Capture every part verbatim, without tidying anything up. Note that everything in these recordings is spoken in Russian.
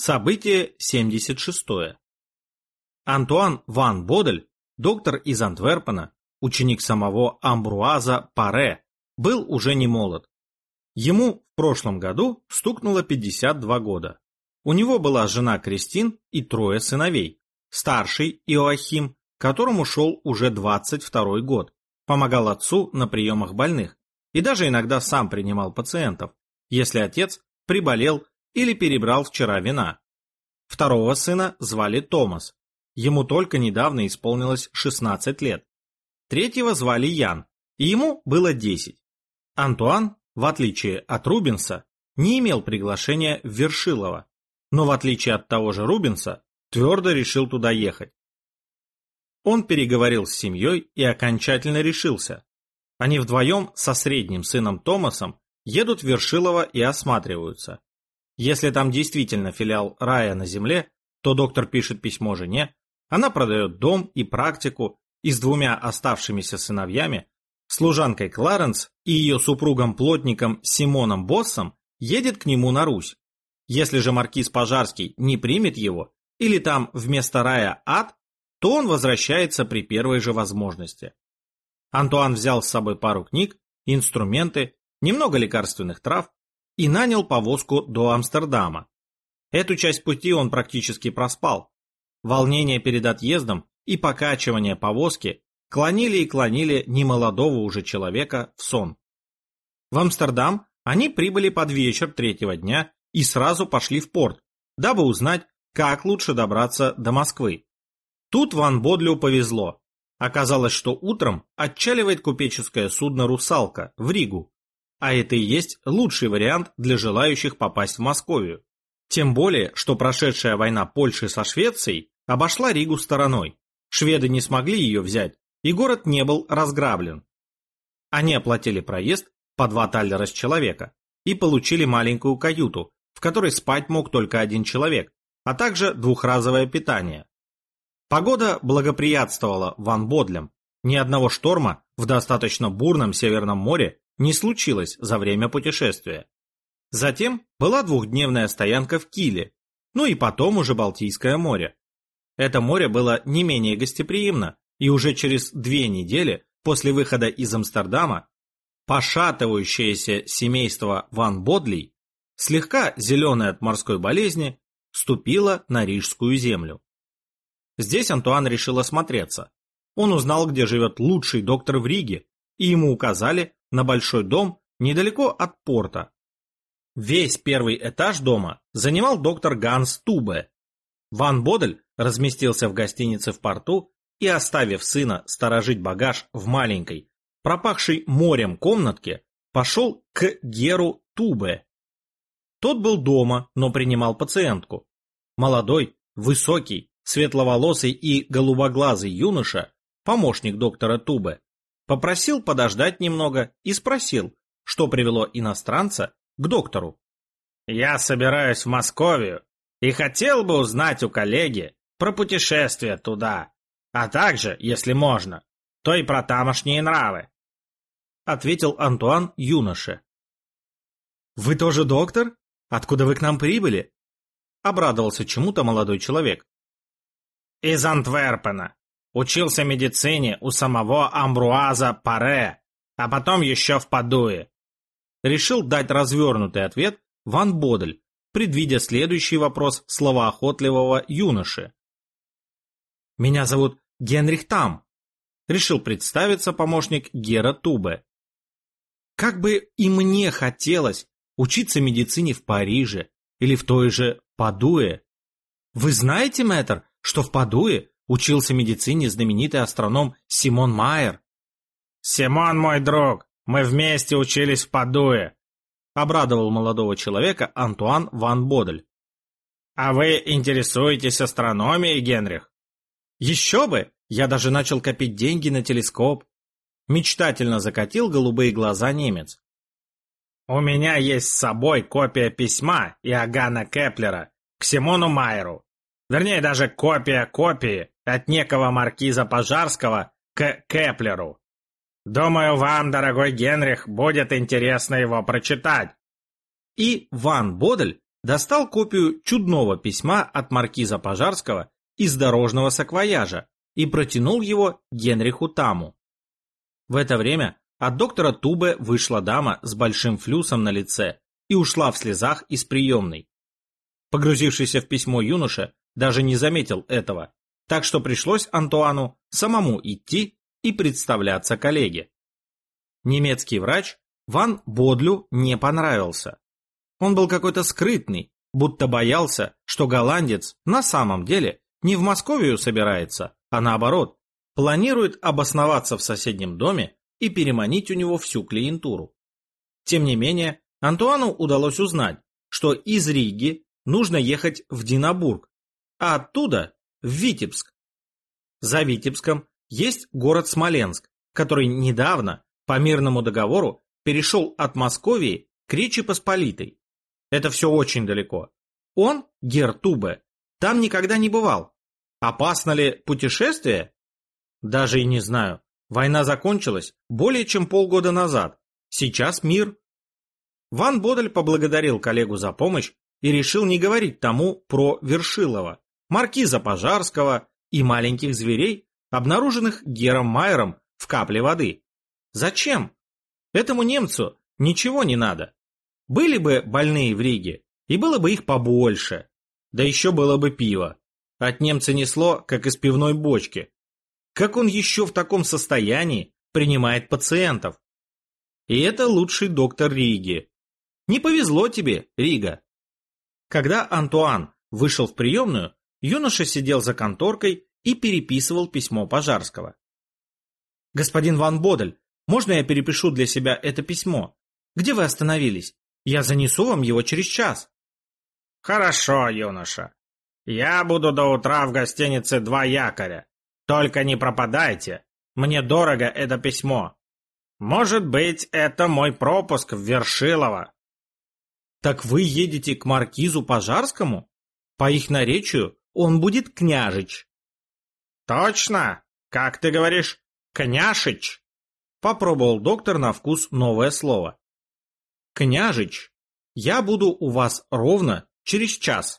Событие семьдесят шестое. Антуан ван Бодель, доктор из Антверпена, ученик самого Амбруаза Паре, был уже не молод. Ему в прошлом году стукнуло пятьдесят два года. У него была жена Кристин и трое сыновей. Старший Иоахим, которому шел уже двадцать второй год, помогал отцу на приемах больных и даже иногда сам принимал пациентов, если отец приболел или перебрал вчера вина. Второго сына звали Томас. Ему только недавно исполнилось шестнадцать лет. Третьего звали Ян, и ему было десять. Антуан, в отличие от Рубенса, не имел приглашения в Вершилово, но в отличие от того же Рубенса, твердо решил туда ехать. Он переговорил с семьей и окончательно решился. Они вдвоем со средним сыном Томасом едут в Вершилово и осматриваются. Если там действительно филиал рая на земле, то доктор пишет письмо жене, она продает дом и практику, и с двумя оставшимися сыновьями, служанкой Кларенс и ее супругом-плотником Симоном Боссом, едет к нему на Русь. Если же маркиз Пожарский не примет его, или там вместо рая ад, то он возвращается при первой же возможности. Антуан взял с собой пару книг, инструменты, немного лекарственных трав и нанял повозку до Амстердама. Эту часть пути он практически проспал. Волнение перед отъездом и покачивание повозки клонили и клонили немолодого уже человека в сон. В Амстердам они прибыли под вечер третьего дня и сразу пошли в порт, дабы узнать, как лучше добраться до Москвы. Тут ван Бодлю повезло. Оказалось, что утром отчаливает купеческое судно «Русалка» в Ригу, а это и есть лучший вариант для желающих попасть в Московию. Тем более, что прошедшая война Польши со Швецией обошла Ригу стороной. Шведы не смогли ее взять, и город не был разграблен. Они оплатили проезд по два таллера с человека и получили маленькую каюту, в которой спать мог только один человек, а также двухразовое питание. Погода благоприятствовала ван Бодлям. Ни одного шторма в достаточно бурном Северном море не случилось за время путешествия. Затем была двухдневная стоянка в Киле, ну и потом уже Балтийское море. Это море было не менее гостеприимно, и уже через две недели после выхода из Амстердама пошатывающееся семейство ван Бодлей, слегка зеленое от морской болезни, ступило на рижскую землю. Здесь Антуан решил осмотреться. Он узнал, где живет лучший доктор в Риге, и ему указали на большой дом недалеко от порта. Весь первый этаж дома занимал доктор Ганс Тубе. Ван Бодель разместился в гостинице в порту и, оставив сына сторожить багаж в маленькой, пропахшей морем комнатке, пошел к Геру Тубе. Тот был дома, но принимал пациентку. Молодой, высокий, светловолосый и голубоглазый юноша, помощник доктора Тубе, попросил подождать немного и спросил, что привело иностранца к доктору. «Я собираюсь в Московию и хотел бы узнать у коллеги про путешествие туда, а также, если можно, то и про тамошние нравы», — ответил Антуан юноше. «Вы тоже доктор? Откуда вы к нам прибыли?» — обрадовался чему-то молодой человек. «Из Антверпена. Учился медицине у самого Амбруаза Паре, а потом еще в Падуе». Решил дать развернутый ответ ван Бодель, предвидя следующий вопрос словоохотливого юноши. «Меня зовут Генрих Там», — решил представиться помощник Гера Тубе. «Как бы и мне хотелось учиться медицине в Париже или в той же Падуе. Вы знаете, мэтр, что в Падуе учился медицине знаменитый астроном Симон Майер?» «Симон мой друг, мы вместе учились в Падуе», — обрадовал молодого человека Антуан ван Бодель. «А вы интересуетесь астрономией, Генрих?» «Еще бы! Я даже начал копить деньги на телескоп», — мечтательно закатил голубые глаза немец. «У меня есть с собой копия письма Иоганна Кеплера к Симону Майеру. Вернее, даже копия копии от некого маркиза Пожарского к Кеплеру. Думаю, вам, дорогой Генрих, будет интересно его прочитать». И ван Бодель достал копию чудного письма от маркиза Пожарского из дорожного саквояжа и протянул его Генриху Таму. В это время от доктора Тубе вышла дама с большим флюсом на лице и ушла в слезах из приемной. Погрузившийся в письмо юноша даже не заметил этого, так что пришлось Антуану самому идти и представляться коллеге. Немецкий врач Ван Бодлю не понравился. Он был какой-то скрытный, будто боялся, что голландец на самом деле не в Московию собирается, а наоборот, планирует обосноваться в соседнем доме и переманить у него всю клиентуру. Тем не менее, Антуану удалось узнать, что из Риги нужно ехать в Динабург, а оттуда в Витебск. За Витебском есть город Смоленск, который недавно по мирному договору перешел от Московии к Речи Посполитой. Это все очень далеко. Он, гер Тубе, там никогда не бывал. Опасно ли путешествие? Даже и не знаю. Война закончилась более чем полгода назад. Сейчас мир. Ван Бодель поблагодарил коллегу за помощь и решил не говорить тому про Вершилова, маркиза Пожарского и маленьких зверей, обнаруженных Гером Майером в капле воды. Зачем? Этому немцу ничего не надо. Были бы больные в Риге, и было бы их побольше. Да еще было бы пиво. От немца несло, как из пивной бочки. Как он еще в таком состоянии принимает пациентов? И это лучший доктор Риги. Не повезло тебе, Рига. Когда Антуан вышел в приемную, юноша сидел за конторкой и переписывал письмо Пожарского. «Господин Ван Бодель, можно я перепишу для себя это письмо? Где вы остановились? Я занесу вам его через час». «Хорошо, юноша. Я буду до утра в гостинице «Два якоря». Только не пропадайте. Мне дорого это письмо. Может быть, это мой пропуск в Вершилово». «Так вы едете к маркизу Пожарскому? По их наречию он будет княжич». «Точно? Как ты говоришь, княшич?» Попробовал доктор на вкус новое слово. «Княжич, я буду у вас ровно через час».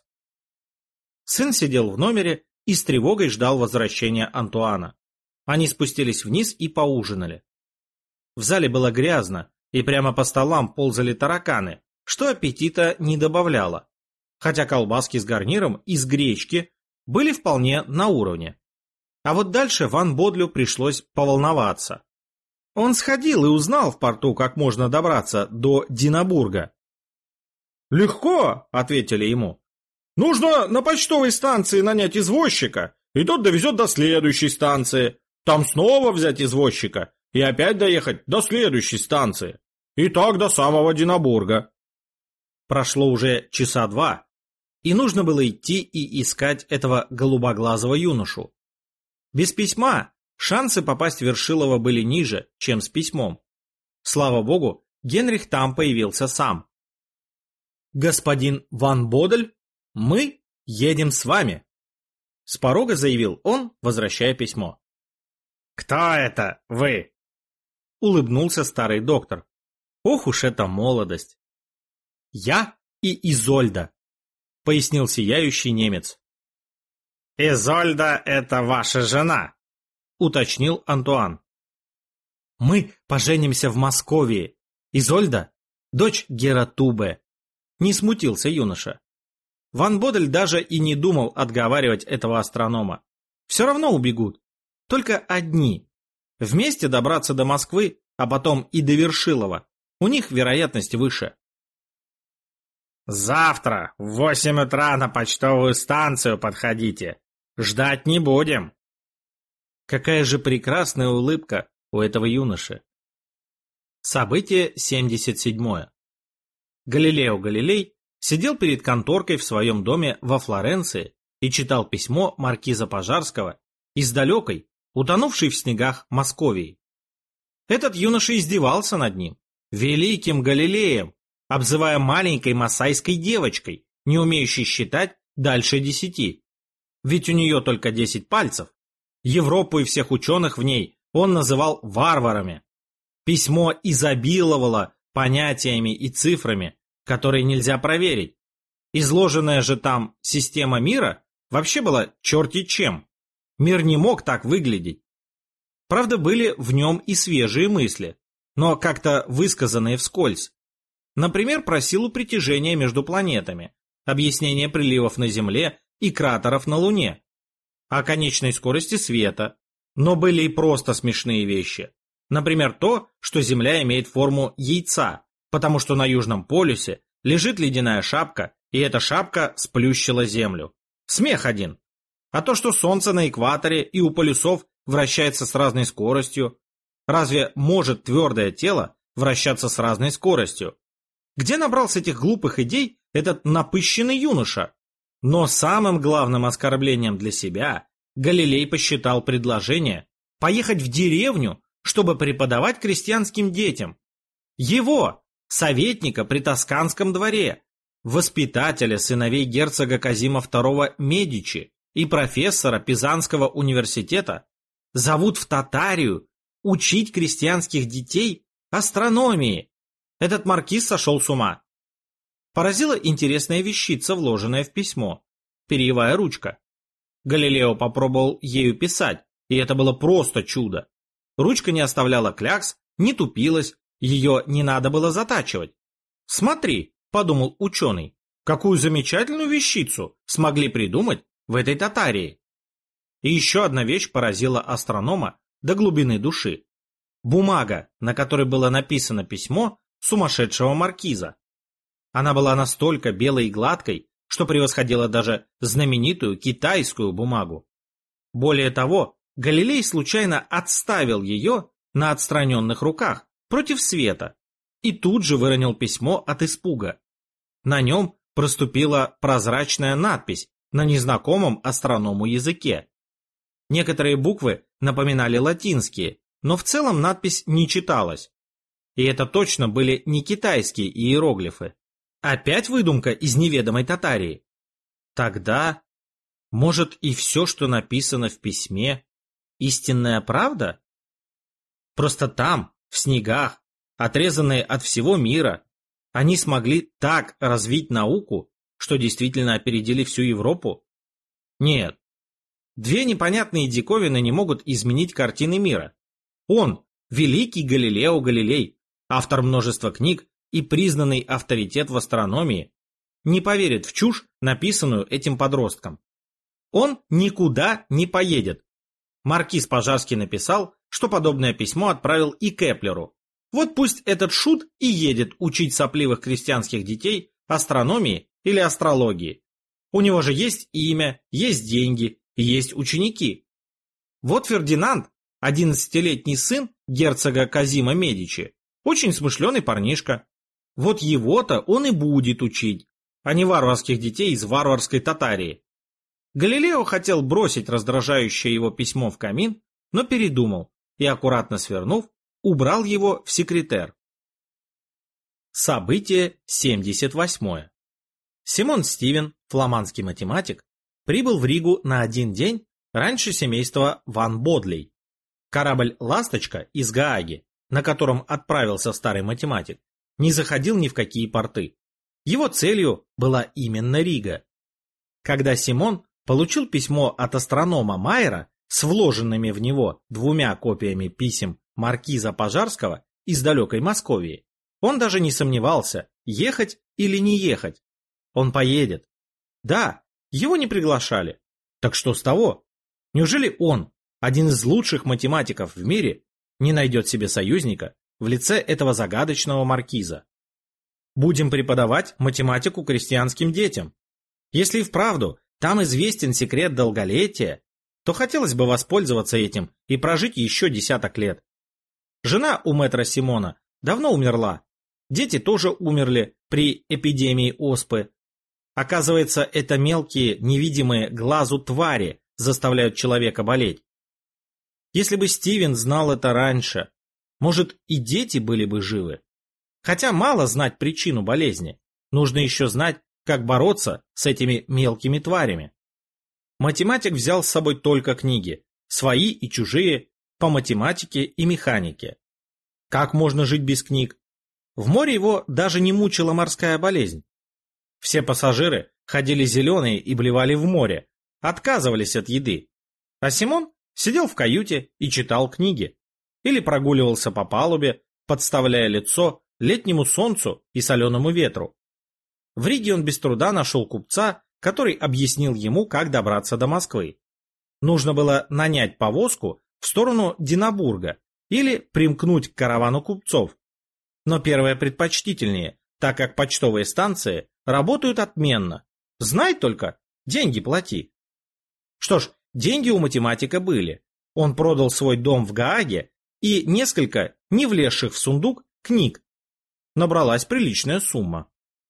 Сын сидел в номере и с тревогой ждал возвращения Антуана. Они спустились вниз и поужинали. В зале было грязно, и прямо по столам ползали тараканы, что аппетита не добавляло, хотя колбаски с гарниром из гречки были вполне на уровне. А вот дальше Ван Бодлю пришлось поволноваться. Он сходил и узнал в порту, как можно добраться до Динабурга. «Легко», — ответили ему. «Нужно на почтовой станции нанять извозчика, и тот довезет до следующей станции. Там снова взять извозчика и опять доехать до следующей станции. И так до самого Динабурга». Прошло уже часа два, и нужно было идти и искать этого голубоглазого юношу. Без письма шансы попасть в Вершилово были ниже, чем с письмом. Слава богу, Генрих там появился сам. «Господин Ван Бодель, мы едем с вами», — с порога заявил он, возвращая письмо. «Кто это вы?» — улыбнулся старый доктор. «Ох уж эта молодость!» «Я и Изольда», — пояснил сияющий немец. «Изольда — это ваша жена», — уточнил Антуан. «Мы поженимся в Москве. Изольда — дочь Гера Тубе», — не смутился юноша. Ван Бодель даже и не думал отговаривать этого астронома. Все равно убегут. Только одни. Вместе добраться до Москвы, а потом и до Вершилова. У них вероятность выше. «Завтра в восемь утра на почтовую станцию подходите. Ждать не будем». Какая же прекрасная улыбка у этого юноши. Событие семьдесят седьмое. Галилео Галилей сидел перед конторкой в своем доме во Флоренции и читал письмо маркиза Пожарского из далекой, утонувшей в снегах Московии. Этот юноша издевался над ним, великим Галилеем, обзывая маленькой масайской девочкой, не умеющей считать дальше десяти. Ведь у нее только десять пальцев. Европу и всех ученых в ней он называл варварами. Письмо изобиловало понятиями и цифрами, которые нельзя проверить. Изложенная же там система мира вообще была черти чем. Мир не мог так выглядеть. Правда, были в нем и свежие мысли, но как-то высказанные вскользь. Например, про силу притяжения между планетами, объяснение приливов на Земле и кратеров на Луне, о конечной скорости света. Но были и просто смешные вещи. Например, то, что Земля имеет форму яйца, потому что на Южном полюсе лежит ледяная шапка, и эта шапка сплющила Землю. Смех один. А то, что Солнце на экваторе и у полюсов вращается с разной скоростью. Разве может твердое тело вращаться с разной скоростью? Где набрался этих глупых идей этот напыщенный юноша? Но самым главным оскорблением для себя Галилей посчитал предложение поехать в деревню, чтобы преподавать крестьянским детям. Его, советника при Тосканском дворе, воспитателя сыновей герцога Казима второго Медичи и профессора Пизанского университета, зовут в Татарию учить крестьянских детей астрономии. Этот маркиз сошел с ума. Поразила интересная вещица, вложенная в письмо. Перьевая ручка. Галилео попробовал ею писать, и это было просто чудо. Ручка не оставляла клякс, не тупилась, ее не надо было затачивать. «Смотри», — подумал ученый, — «какую замечательную вещицу смогли придумать в этой Татарии». И еще одна вещь поразила астронома до глубины души. Бумага, на которой было написано письмо сумасшедшего маркиза. Она была настолько белой и гладкой, что превосходила даже знаменитую китайскую бумагу. Более того, Галилей случайно отставил ее на отстраненных руках против света и тут же выронил письмо от испуга. На нем проступила прозрачная надпись на незнакомом астроному языке. Некоторые буквы напоминали латинские, но в целом надпись не читалась. И это точно были не китайские иероглифы. Опять выдумка из неведомой Татарии. Тогда, может, и все, что написано в письме, истинная правда? Просто там, в снегах, отрезанные от всего мира, они смогли так развить науку, что действительно опередили всю Европу? Нет. Две непонятные диковины не могут изменить картины мира. Он, великий Галилео Галилей, автор множества книг и признанный авторитет в астрономии, не поверит в чушь, написанную этим подростком. Он никуда не поедет. Маркиз Пожарский написал, что подобное письмо отправил и Кеплеру. Вот пусть этот шут и едет учить сопливых крестьянских детей астрономии или астрологии. У него же есть имя, есть деньги, есть ученики. Вот Фердинанд, одиннадцатилетний сын герцога Казима Медичи, очень смышленый парнишка. Вот его-то он и будет учить, а не варварских детей из варварской Татарии. Галилео хотел бросить раздражающее его письмо в камин, но передумал и, аккуратно свернув, убрал его в секретер. Событие семьдесят восьмое. Симон Стивен, фламандский математик, прибыл в Ригу на один день раньше семейства Ван Бодлей. Корабль «Ласточка» из Гааги, на котором отправился старый математик, не заходил ни в какие порты. Его целью была именно Рига. Когда Симон получил письмо от астронома Майера с вложенными в него двумя копиями писем маркиза Пожарского из далекой Московии, он даже не сомневался, ехать или не ехать. Он поедет. Да, его не приглашали. Так что с того? Неужели он, один из лучших математиков в мире, не найдет себе союзника в лице этого загадочного маркиза? Будем преподавать математику крестьянским детям. Если и вправду там известен секрет долголетия, то хотелось бы воспользоваться этим и прожить еще десяток лет. Жена у мэтра Симона давно умерла. Дети тоже умерли при эпидемии оспы. Оказывается, это мелкие, невидимые глазу твари заставляют человека болеть. Если бы Стивен знал это раньше, может, и дети были бы живы. Хотя мало знать причину болезни, нужно еще знать, как бороться с этими мелкими тварями. Математик взял с собой только книги, свои и чужие, по математике и механике. Как можно жить без книг? В море его даже не мучила морская болезнь. Все пассажиры ходили зеленые и блевали в море, отказывались от еды. А Симон сидел в каюте и читал книги. Или прогуливался по палубе, подставляя лицо летнему солнцу и соленому ветру. В Риге он без труда нашел купца, который объяснил ему, как добраться до Москвы. Нужно было нанять повозку в сторону Динабурга или примкнуть к каравану купцов. Но первое предпочтительнее, так как почтовые станции работают отменно. Знай только, деньги плати. Что ж, деньги у математика были. Он продал свой дом в Гааге и несколько, не влезших в сундук, книг. Набралась приличная сумма.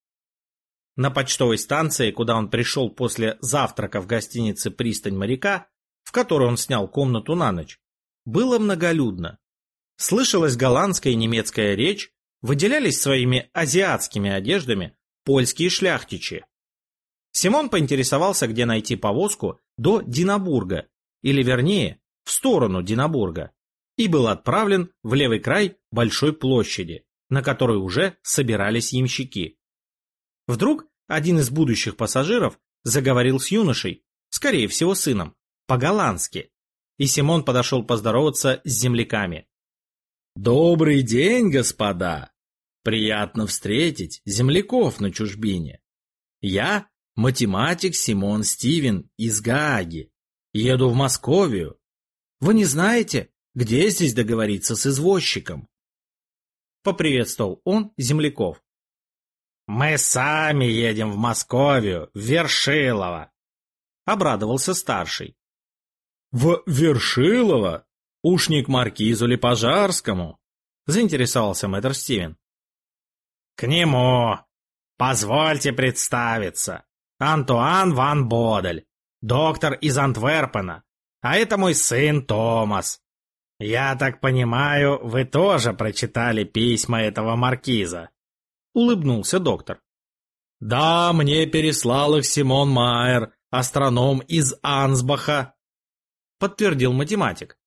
На почтовой станции, куда он пришел после завтрака в гостинице «Пристань моряка», в которой он снял комнату на ночь, было многолюдно. Слышалась голландская и немецкая речь, выделялись своими азиатскими одеждами польские шляхтичи. Симон поинтересовался, где найти повозку до Динабурга, или вернее, в сторону Динабурга, и был отправлен в левый край большой площади, на которой уже собирались ямщики. Вдруг один из будущих пассажиров заговорил с юношей, скорее всего сыном, по-голландски, и Симон подошел поздороваться с земляками. «Добрый день, господа! Приятно встретить земляков на чужбине. Я математик Симон Стивен из Гааги. Еду в Московию. Вы не знаете, где здесь договориться с извозчиком?» Поприветствовал он земляков. «Мы сами едем в Московию, в Вершилово!» Обрадовался старший. «В Вершилово? Уж не к маркизу ли Пожарскому?» Заинтересовался мэтр Стивен. «К нему! Позвольте представиться. Антуан ван Бодель, доктор из Антверпена, а это мой сын Томас. Я так понимаю, вы тоже прочитали письма этого маркиза?» Улыбнулся доктор. «Да, мне переслал их Симон Майер, астроном из Ансбаха», подтвердил математик.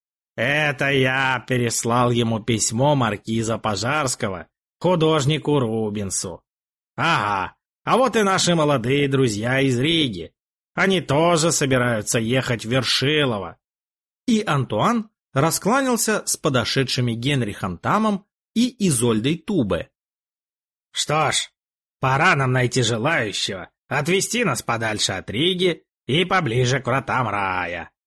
«Это я переслал ему письмо маркиза Пожарского, художнику Рубенсу. Ага, а вот и наши молодые друзья из Риги. Они тоже собираются ехать в Вершилово». И Антуан раскланялся с подошедшими Генрихом Тамом и Изольдой Тубе. «Что ж, пора нам найти желающего отвезти нас подальше от Риги и поближе к вратам рая»,